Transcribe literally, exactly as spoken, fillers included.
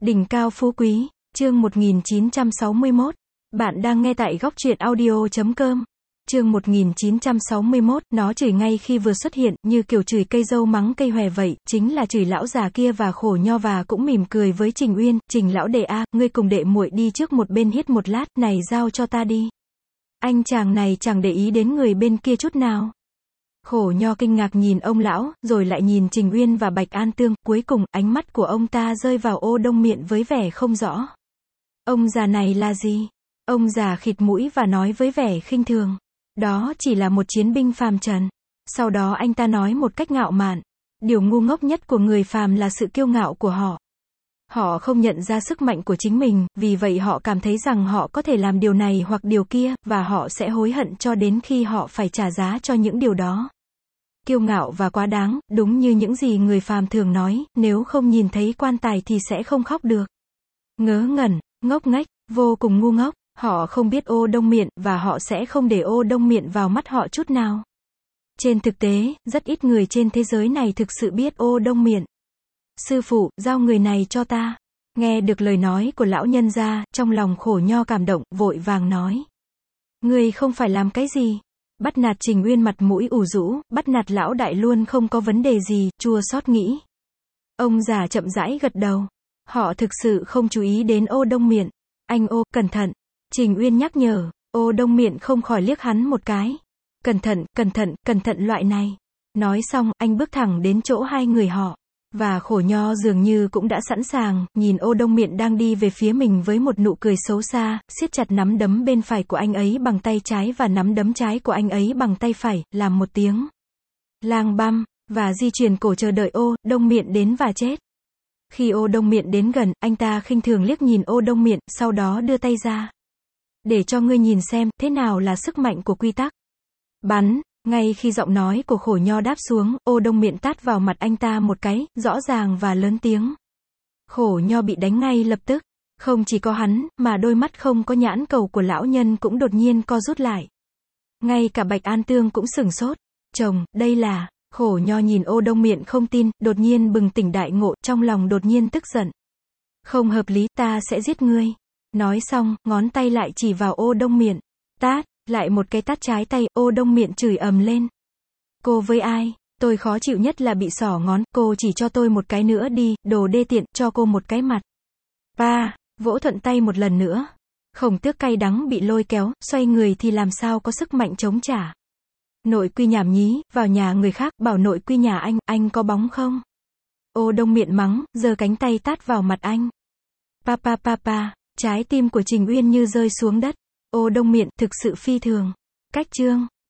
Đỉnh cao phú quý, chương một nghìn chín trăm sáu mươi mốt. Bạn đang nghe tại góc truyện audio chấm com. Chương một nghìn chín trăm sáu mươi mốt, nó chửi ngay khi vừa xuất hiện, như kiểu chửi cây dâu mắng cây hòe vậy, chính là chửi lão già kia và Khổ Nho, và cũng mỉm cười với Trình Uyên, Trình lão đệ a, ngươi cùng đệ muội đi trước một bên hít một lát, này giao cho ta đi. Anh chàng này chẳng để ý đến người bên kia chút nào. Khổ Nho kinh ngạc nhìn ông lão, rồi lại nhìn Trình Uyên và Bạch An Tương, cuối cùng, ánh mắt của ông ta rơi vào Ô Đông Miện với vẻ không rõ. Ông già này là gì? Ông già khịt mũi và nói với vẻ khinh thường. Đó chỉ là một chiến binh phàm trần. Sau đó anh ta nói một cách ngạo mạn. Điều ngu ngốc nhất của người phàm là sự kiêu ngạo của họ. Họ không nhận ra sức mạnh của chính mình, vì vậy họ cảm thấy rằng họ có thể làm điều này hoặc điều kia, và họ sẽ hối hận cho đến khi họ phải trả giá cho những điều đó. Kiêu ngạo và quá đáng, đúng như những gì người phàm thường nói, nếu không nhìn thấy quan tài thì sẽ không khóc được. Ngớ ngẩn, ngốc nghếch, vô cùng ngu ngốc, họ không biết Ô Đông Miện, và họ sẽ không để Ô Đông Miện vào mắt họ chút nào. Trên thực tế, rất ít người trên thế giới này thực sự biết Ô Đông Miện. Sư phụ, giao người này cho ta. Nghe được lời nói của lão nhân gia, trong lòng Khổ Nho cảm động, vội vàng nói. Ngươi không phải làm cái gì. Bắt nạt Trình Uyên mặt mũi ủ rũ, bắt nạt lão đại luôn không có vấn đề gì, chua xót nghĩ. Ông già chậm rãi gật đầu. Họ thực sự không chú ý đến Ô Đông Miện. Anh Ô, cẩn thận. Trình Uyên nhắc nhở. Ô Đông Miện không khỏi liếc hắn một cái. Cẩn thận, cẩn thận, cẩn thận loại này. Nói xong, anh bước thẳng đến chỗ hai người họ. Và Khổ Nho dường như cũng đã sẵn sàng, nhìn Ô Đông Miện đang đi về phía mình với một nụ cười xấu xa, siết chặt nắm đấm bên phải của anh ấy bằng tay trái và nắm đấm trái của anh ấy bằng tay phải, làm một tiếng lang băm, và di chuyển cổ chờ đợi Ô Đông Miện đến và chết. Khi Ô Đông Miện đến gần, anh ta khinh thường liếc nhìn Ô Đông Miện, sau đó đưa tay ra. Để cho ngươi nhìn xem, thế nào là sức mạnh của quy tắc. Bắn. Ngay khi giọng nói của Khổ Nho đáp xuống, Ô Đông Miện tát vào mặt anh ta một cái, rõ ràng và lớn tiếng. Khổ Nho bị đánh ngay lập tức. Không chỉ có hắn, mà đôi mắt không có nhãn cầu của lão nhân cũng đột nhiên co rút lại. Ngay cả Bạch An Tương cũng sửng sốt. Chồng, đây là... Khổ Nho nhìn Ô Đông Miện không tin, đột nhiên bừng tỉnh đại ngộ, trong lòng đột nhiên tức giận. Không hợp lý, ta sẽ giết ngươi. Nói xong, ngón tay lại chỉ vào Ô Đông Miện. Tát. Lại một cái tát trái tay, Ô Đông Miện chửi ầm lên. Cô với ai? Tôi khó chịu nhất là bị xỏ ngón, cô chỉ cho tôi một cái nữa đi, đồ đê tiện, cho cô một cái mặt. Ba, vỗ thuận tay một lần nữa. Khổng Tước cay đắng bị lôi kéo, xoay người thì làm sao có sức mạnh chống trả. Nội quy nhảm nhí, vào nhà người khác, bảo nội quy nhà anh, anh có bóng không? Ô Đông Miện mắng, giơ cánh tay tát vào mặt anh. Pa pa pa pa, trái tim của Trình Uyên như rơi xuống đất. Ô Đông Miện, thực sự phi thường. Cách chương.